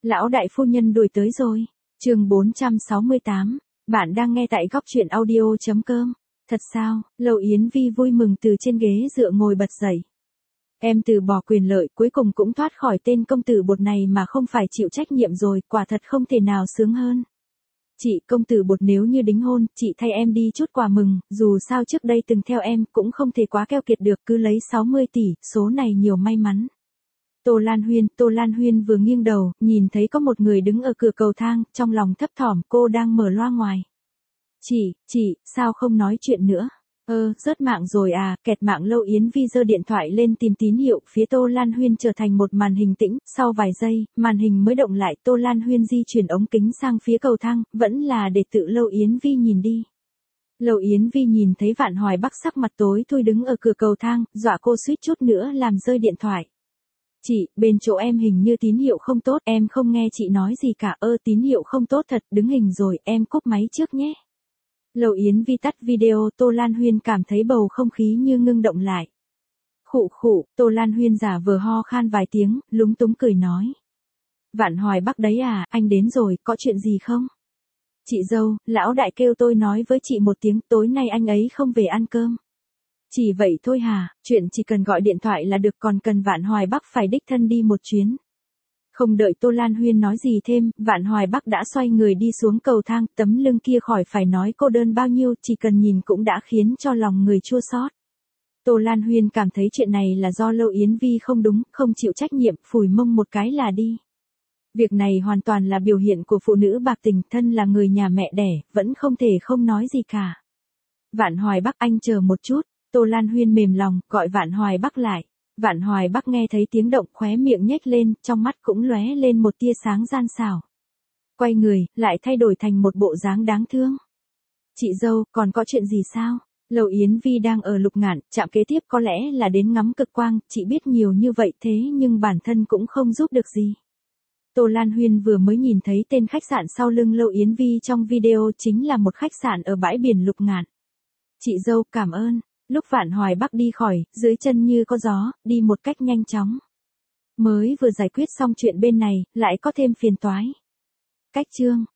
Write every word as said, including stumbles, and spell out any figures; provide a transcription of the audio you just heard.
Lão đại phu nhân đuổi tới rồi. Chương bốn trăm sáu mươi tám. Bạn đang nghe tại góc truyện audio chấm com. Thật sao? Lâu Yến Vi vui mừng từ trên ghế dựa ngồi bật dậy. Em từ bỏ quyền lợi, cuối cùng cũng thoát khỏi tên công tử bột này mà không phải chịu trách nhiệm rồi, quả thật không thể nào sướng hơn. Chị, công tử bột nếu như đính hôn, chị thay em đi chút quà mừng, dù sao trước đây từng theo em, cũng không thể quá keo kiệt được, cứ lấy sáu mươi tỷ, số này nhiều may mắn. Tô Lan Huyên, Tô Lan Huyên vừa nghiêng đầu, nhìn thấy có một người đứng ở cửa cầu thang, trong lòng thấp thỏm, cô đang mở loa ngoài. Chị, chị, sao không nói chuyện nữa? Ơ, rớt mạng rồi à, kẹt mạng. Lâu Yến Vi giơ điện thoại lên tìm tín hiệu, phía Tô Lan Huyên trở thành một màn hình tĩnh, sau vài giây, màn hình mới động lại, Tô Lan Huyên di chuyển ống kính sang phía cầu thang, vẫn là để tự Lâu Yến Vi nhìn đi. Lâu Yến Vi nhìn thấy Vạn Hoài Bắc sắc mặt tối thui đứng ở cửa cầu thang, dọa cô suýt chút nữa làm rơi điện thoại. Chị, bên chỗ em hình như tín hiệu không tốt, em không nghe chị nói gì cả. Ơ, tín hiệu không tốt thật, đứng hình rồi, em cúp máy trước nhé. Lâu Yến Vi tắt video, Tô Lan Huyên cảm thấy bầu không khí như ngưng động lại. Khụ khụ, Tô Lan Huyên giả vờ ho khan vài tiếng, lúng túng cười nói. Vạn Hoài Bắc đấy à, anh đến rồi, có chuyện gì không? Chị dâu, lão đại kêu tôi nói với chị một tiếng, tối nay anh ấy không về ăn cơm. Chỉ vậy thôi hả, chuyện chỉ cần gọi điện thoại là được, còn cần Vạn Hoài Bắc phải đích thân đi một chuyến. Không đợi Tô Lan Huyên nói gì thêm, Vạn Hoài Bắc đã xoay người đi xuống cầu thang, tấm lưng kia khỏi phải nói cô đơn bao nhiêu, chỉ cần nhìn cũng đã khiến cho lòng người chua xót. Tô Lan Huyên cảm thấy chuyện này là do Lâu Yến Vi không đúng, không chịu trách nhiệm, phủi mông một cái là đi. Việc này hoàn toàn là biểu hiện của phụ nữ bạc tình, thân là người nhà mẹ đẻ, vẫn không thể không nói gì cả. Vạn Hoài Bắc, anh chờ một chút. Tô Lan Huyên mềm lòng, gọi Vạn Hoài Bắc lại. Vạn Hoài Bắc nghe thấy tiếng động, khóe miệng nhếch lên, trong mắt cũng lóe lên một tia sáng gian xảo. Quay người, lại thay đổi thành một bộ dáng đáng thương. Chị dâu, còn có chuyện gì sao? Lâu Yến Vi đang ở Lục Ngạn, trạm kế tiếp có lẽ là đến ngắm cực quang, chị biết nhiều như vậy thế nhưng bản thân cũng không giúp được gì. Tô Lan Huyên vừa mới nhìn thấy tên khách sạn sau lưng Lâu Yến Vi trong video, chính là một khách sạn ở bãi biển Lục Ngạn. Chị dâu, cảm ơn. Lúc Vạn Hoài Bắc đi khỏi, dưới chân như có gió, đi một cách nhanh chóng. Mới vừa giải quyết xong chuyện bên này, lại có thêm phiền toái. Cách chương.